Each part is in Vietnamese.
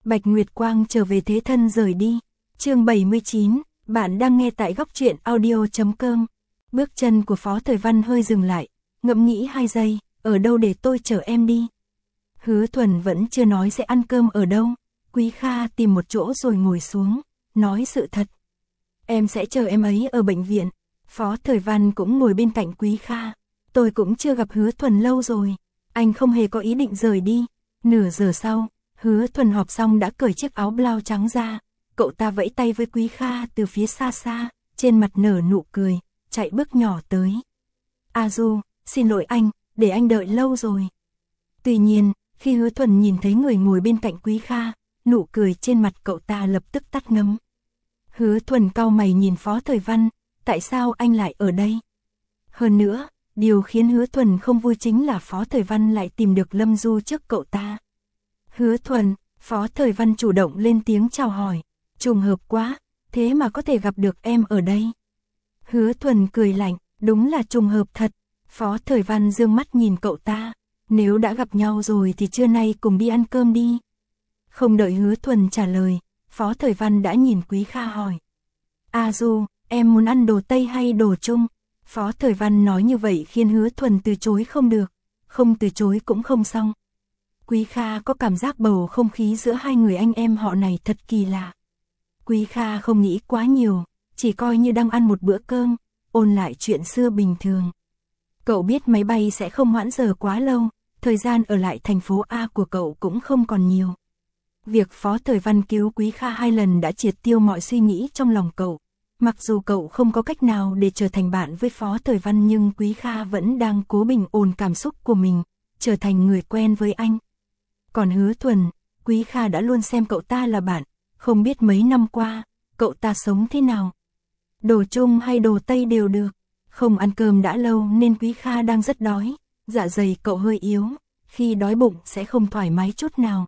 Bạch Nguyệt Quang trở về thế thân rời đi. Chương 79, bạn đang nghe tại góc truyện audio.com. Bước chân của Phó Thời Văn hơi dừng lại, ngẫm nghĩ 2 giây, ở đâu để tôi chở em đi? Hứa Thuần vẫn chưa nói sẽ ăn cơm ở đâu. Quý Kha tìm một chỗ rồi ngồi xuống, nói sự thật. Em sẽ chờ em ấy ở bệnh viện. Phó Thời Văn cũng ngồi bên cạnh Quý Kha. Tôi cũng chưa gặp Hứa Thuần lâu rồi. Anh không hề có ý định rời đi. Nửa giờ sau, Hứa Thuần họp xong đã cởi chiếc áo blau trắng ra. Cậu ta vẫy tay với Quý Kha từ phía xa xa, trên mặt nở nụ cười, chạy bước nhỏ tới. A Du, xin lỗi anh, để anh đợi lâu rồi. Tuy nhiên, khi Hứa Thuần nhìn thấy người ngồi bên cạnh Quý Kha, nụ cười trên mặt cậu ta lập tức tắt ngấm. Hứa Thuần cau mày nhìn Phó Thời Văn, tại sao anh lại ở đây? Hơn nữa, điều khiến Hứa Thuần không vui chính là Phó Thời Văn lại tìm được Lâm Du trước cậu ta. Hứa Thuần, Phó Thời Văn chủ động lên tiếng chào hỏi. Trùng hợp quá, thế mà có thể gặp được em ở đây. Hứa Thuần cười lạnh, đúng là trùng hợp thật. Phó Thời Văn dương mắt nhìn cậu ta, nếu đã gặp nhau rồi thì trưa nay cùng đi ăn cơm đi. Không đợi Hứa Thuần trả lời, Phó Thời Văn đã nhìn Quý Kha hỏi. A Du, em muốn ăn đồ Tây hay đồ Trung? Phó Thời Văn nói như vậy khiến Hứa Thuần từ chối không được, không từ chối cũng không xong. Quý Kha có cảm giác bầu không khí giữa hai người anh em họ này thật kỳ lạ. Quý Kha không nghĩ quá nhiều, chỉ coi như đang ăn một bữa cơm, ôn lại chuyện xưa bình thường. Cậu biết máy bay sẽ không hoãn giờ quá lâu, thời gian ở lại thành phố A của cậu cũng không còn nhiều. Việc Phó Thời Văn cứu Quý Kha 2 lần đã triệt tiêu mọi suy nghĩ trong lòng cậu. Mặc dù cậu không có cách nào để trở thành bạn với Phó Thời Văn nhưng Quý Kha vẫn đang cố bình ổn cảm xúc của mình, trở thành người quen với anh. Còn Hứa Thuần, Quý Kha đã luôn xem cậu ta là bạn, không biết mấy năm qua, cậu ta sống thế nào. Đồ Trung hay đồ Tây đều được, không ăn cơm đã lâu nên Quý Kha đang rất đói, dạ dày cậu hơi yếu, khi đói bụng sẽ không thoải mái chút nào.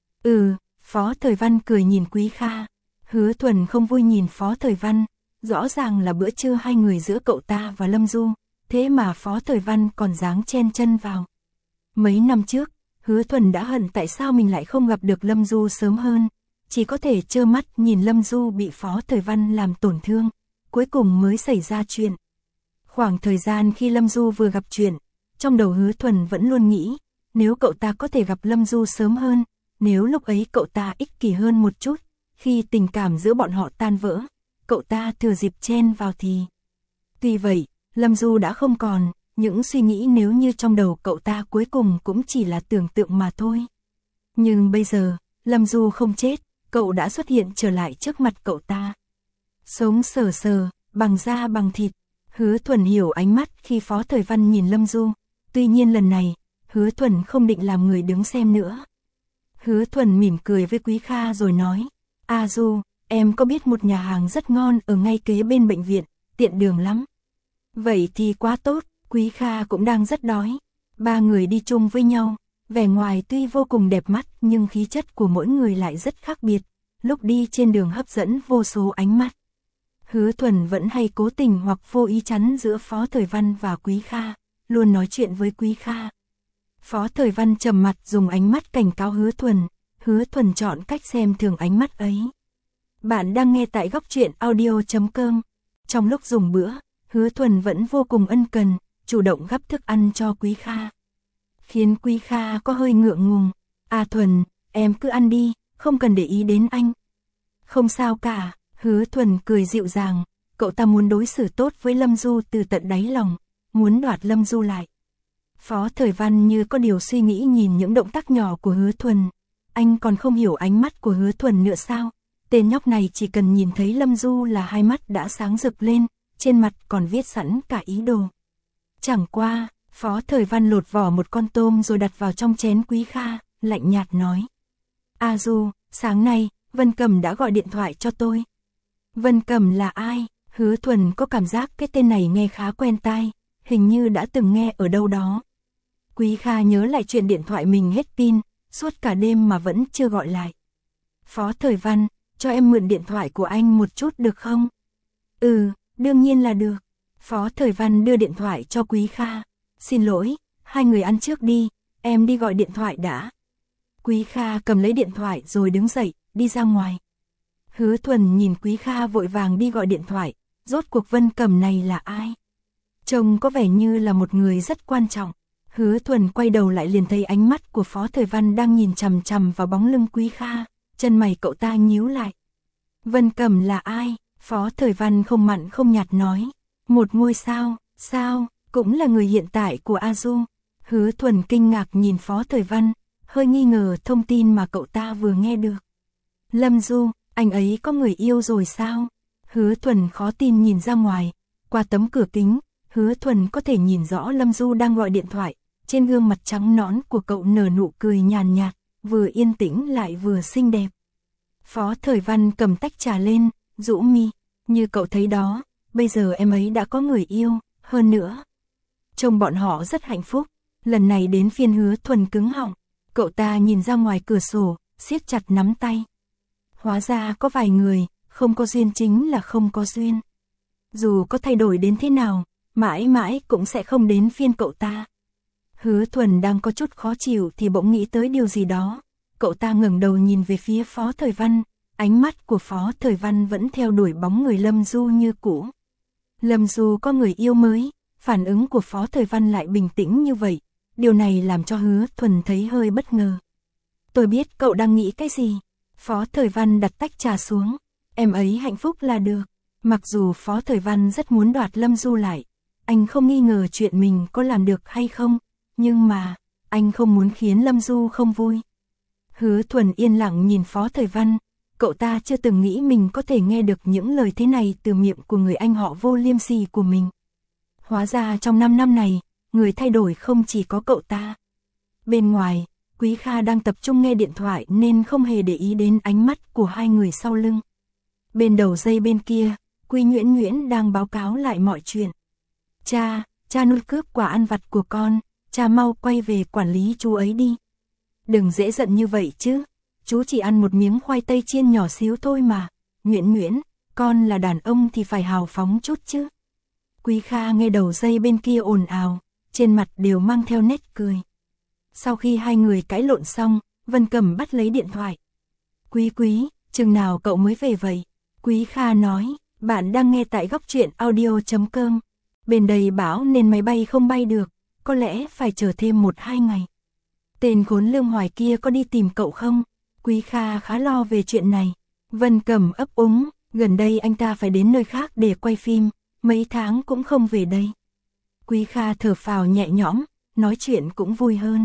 Phó Thời Văn cười nhìn Quý Kha. Hứa Thuần không vui nhìn Phó Thời Văn, rõ ràng là bữa trưa hai người giữa cậu ta và Lâm Du, thế mà Phó Thời Văn còn dáng chen chân vào. Mấy năm trước, Hứa Thuần đã hận tại sao mình lại không gặp được Lâm Du sớm hơn, chỉ có thể trơ mắt nhìn Lâm Du bị Phó Thời Văn làm tổn thương, cuối cùng mới xảy ra chuyện. Khoảng thời gian khi Lâm Du vừa gặp chuyện, trong đầu Hứa Thuần vẫn luôn nghĩ, nếu cậu ta có thể gặp Lâm Du sớm hơn, nếu lúc ấy cậu ta ích kỷ hơn một chút, khi tình cảm giữa bọn họ tan vỡ, cậu ta thừa dịp chen vào thì. Tuy vậy, Lâm Du đã không còn, những suy nghĩ nếu như trong đầu cậu ta cuối cùng cũng chỉ là tưởng tượng mà thôi. Nhưng bây giờ, Lâm Du không chết, cậu đã xuất hiện trở lại trước mặt cậu ta. Sống sờ sờ, bằng da bằng thịt. Hứa Thuần hiểu ánh mắt khi Phó Thời Văn nhìn Lâm Du, tuy nhiên lần này, Hứa Thuần không định làm người đứng xem nữa. Hứa Thuần mỉm cười với Quý Kha rồi nói, A Du, em có biết một nhà hàng rất ngon ở ngay kế bên bệnh viện, tiện đường lắm. Vậy thì quá tốt, Quý Kha cũng đang rất đói. 3 người đi chung với nhau, vẻ ngoài tuy vô cùng đẹp mắt nhưng khí chất của mỗi người lại rất khác biệt, lúc đi trên đường hấp dẫn vô số ánh mắt. Hứa Thuần vẫn hay cố tình hoặc vô ý chắn giữa Phó Thời Văn và Quý Kha, luôn nói chuyện với Quý Kha. Phó Thời Văn trầm mặt dùng ánh mắt cảnh cáo Hứa Thuần chọn cách xem thường ánh mắt ấy. Bạn đang nghe tại góc truyện audio.com. Trong lúc dùng bữa, Hứa Thuần vẫn vô cùng ân cần, chủ động gắp thức ăn cho Quý Kha. Khiến Quý Kha có hơi ngượng ngùng. A Thuần, em cứ ăn đi, không cần để ý đến anh. Không sao cả, Hứa Thuần cười dịu dàng, cậu ta muốn đối xử tốt với Lâm Du từ tận đáy lòng, muốn đoạt Lâm Du lại. Phó Thời Văn như có điều suy nghĩ nhìn những động tác nhỏ của Hứa Thuần. Anh còn không hiểu ánh mắt của Hứa Thuần nữa sao? Tên nhóc này chỉ cần nhìn thấy Lâm Du là hai mắt đã sáng rực lên, trên mặt còn viết sẵn cả ý đồ. Chẳng qua, Phó Thời Văn lột vỏ một con tôm rồi đặt vào trong chén Quý Kha, lạnh nhạt nói. A Du, sáng nay, Vân Cẩm đã gọi điện thoại cho tôi. Vân Cẩm là ai? Hứa Thuần có cảm giác cái tên này nghe khá quen tai, hình như đã từng nghe ở đâu đó. Quý Kha nhớ lại chuyện điện thoại mình hết pin, suốt cả đêm mà vẫn chưa gọi lại. Phó Thời Văn, cho em mượn điện thoại của anh một chút được không? Đương nhiên là được. Phó Thời Văn đưa điện thoại cho Quý Kha. Xin lỗi, hai người ăn trước đi, em đi gọi điện thoại đã. Quý Kha cầm lấy điện thoại rồi đứng dậy, đi ra ngoài. Hứa Thuần nhìn Quý Kha vội vàng đi gọi điện thoại, rốt cuộc Vân Cẩm này là ai? Trông có vẻ như là một người rất quan trọng. Hứa Thuần quay đầu lại liền thấy ánh mắt của Phó Thời Văn đang nhìn chằm chằm vào bóng lưng Quý Kha, chân mày cậu ta nhíu lại. Vân Cẩm là ai? Phó Thời Văn không mặn không nhạt nói. Một ngôi sao, sao, cũng là người hiện tại của A Du. Hứa Thuần kinh ngạc nhìn Phó Thời Văn, hơi nghi ngờ thông tin mà cậu ta vừa nghe được. Lâm Du, anh ấy có người yêu rồi sao? Hứa Thuần khó tin nhìn ra ngoài, qua tấm cửa kính, Hứa Thuần có thể nhìn rõ Lâm Du đang gọi điện thoại, trên gương mặt trắng nõn của cậu nở nụ cười nhàn nhạt, vừa yên tĩnh lại vừa xinh đẹp. Phó Thời Văn cầm tách trà lên, rũ mi, như cậu thấy đó, bây giờ em ấy đã có người yêu, hơn nữa. Trông bọn họ rất hạnh phúc, lần này đến phiên Hứa Thuần cứng họng, cậu ta nhìn ra ngoài cửa sổ, siết chặt nắm tay. Hóa ra có vài người, không có duyên chính là không có duyên. Dù có thay đổi đến thế nào, mãi mãi cũng sẽ không đến phiên cậu ta. Hứa Thuần đang có chút khó chịu thì bỗng nghĩ tới điều gì đó. Cậu ta ngẩng đầu nhìn về phía Phó Thời Văn, ánh mắt của Phó Thời Văn vẫn theo đuổi bóng người Lâm Du như cũ. Lâm Du có người yêu mới, phản ứng của Phó Thời Văn lại bình tĩnh như vậy. Điều này làm cho Hứa Thuần thấy hơi bất ngờ. Tôi biết cậu đang nghĩ cái gì. Phó Thời Văn đặt tách trà xuống. Em ấy hạnh phúc là được. Mặc dù Phó Thời Văn rất muốn đoạt Lâm Du lại, anh không nghi ngờ chuyện mình có làm được hay không, nhưng mà, anh không muốn khiến Lâm Du không vui. Hứa Thuần yên lặng nhìn Phó Thời Văn, cậu ta chưa từng nghĩ mình có thể nghe được những lời thế này từ miệng của người anh họ vô liêm sỉ của mình. Hóa ra trong 5 năm này, người thay đổi không chỉ có cậu ta. Bên ngoài, Quý Kha đang tập trung nghe điện thoại nên không hề để ý đến ánh mắt của hai người sau lưng. Bên đầu dây bên kia, Quý Nhuyễn Nhuyễn đang báo cáo lại mọi chuyện. Cha nuốt cướp quả ăn vặt của con, cha mau quay về quản lý chú ấy đi. Đừng dễ giận như vậy chứ, chú chỉ ăn một miếng khoai tây chiên nhỏ xíu thôi mà. Nhuyễn Nhuyễn, con là đàn ông thì phải hào phóng chút chứ. Quý Kha nghe đầu dây bên kia ồn ào, trên mặt đều mang theo nét cười. Sau khi hai người cãi lộn xong, Vân Cẩm bắt lấy điện thoại. Quý, chừng nào cậu mới về vậy? Quý Kha nói, bạn đang nghe tại góc truyện audio.com. Bên đây bão nên máy bay không bay được, có lẽ phải chờ thêm 1-2 ngày. Tên khốn Lương Hoài kia có đi tìm cậu không? Quý Kha khá lo về chuyện này. Vân Cẩm ấp úng, gần đây anh ta phải đến nơi khác để quay phim, mấy tháng cũng không về đây. Quý Kha thở phào nhẹ nhõm, nói chuyện cũng vui hơn.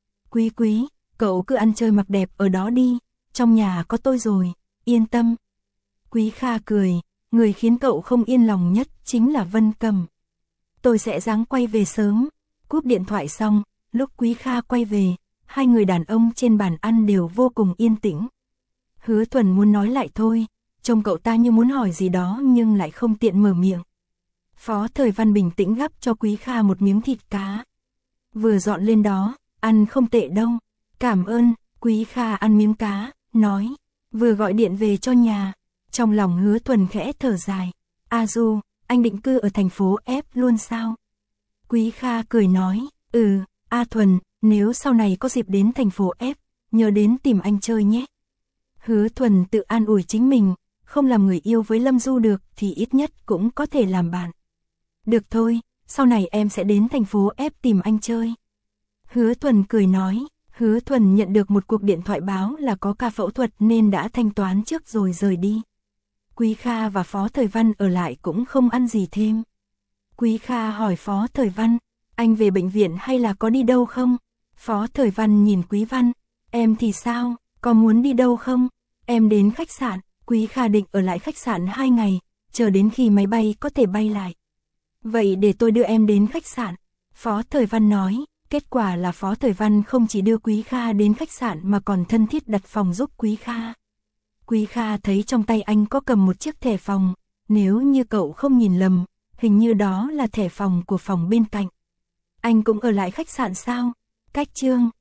Quý, cậu cứ ăn chơi mặc đẹp ở đó đi, trong nhà có tôi rồi, yên tâm. Quý Kha cười, người khiến cậu không yên lòng nhất chính là Vân Cẩm. Tôi sẽ ráng quay về sớm. Cúp điện thoại xong, lúc Quý Kha quay về, hai người đàn ông trên bàn ăn đều vô cùng yên tĩnh. Hứa Thuần muốn nói lại thôi, trông cậu ta như muốn hỏi gì đó nhưng lại không tiện mở miệng. Phó Thời Văn bình tĩnh gắp cho Quý Kha một miếng thịt cá. Vừa dọn lên đó, ăn không tệ đâu. Cảm ơn. Quý Kha ăn miếng cá, nói, vừa gọi điện về cho nhà. Trong lòng Hứa Thuần khẽ thở dài. A Du, anh định cư ở thành phố F luôn sao? Quý Kha cười nói, A Thuần, nếu sau này có dịp đến thành phố F, nhớ đến tìm anh chơi nhé. Hứa Thuần tự an ủi chính mình, không làm người yêu với Lâm Du được thì ít nhất cũng có thể làm bạn. Được thôi, sau này em sẽ đến thành phố F tìm anh chơi. Hứa Thuần cười nói, Hứa Thuần nhận được một cuộc điện thoại báo là có ca phẫu thuật nên đã thanh toán trước rồi rời đi. Quý Kha và Phó Thời Văn ở lại cũng không ăn gì thêm. Quý Kha hỏi Phó Thời Văn, anh về bệnh viện hay là có đi đâu không? Phó Thời Văn nhìn Quý Văn, em thì sao, có muốn đi đâu không? Em đến khách sạn. Quý Kha định ở lại khách sạn 2 ngày, chờ đến khi máy bay có thể bay lại. Vậy để tôi đưa em đến khách sạn. Phó Thời Văn nói, kết quả là Phó Thời Văn không chỉ đưa Quý Kha đến khách sạn mà còn thân thiết đặt phòng giúp Quý Kha. Quý Kha thấy trong tay anh có cầm một chiếc thẻ phòng, nếu như cậu không nhìn lầm, hình như đó là thẻ phòng của phòng bên cạnh. Anh cũng ở lại khách sạn sao? Cách Trương,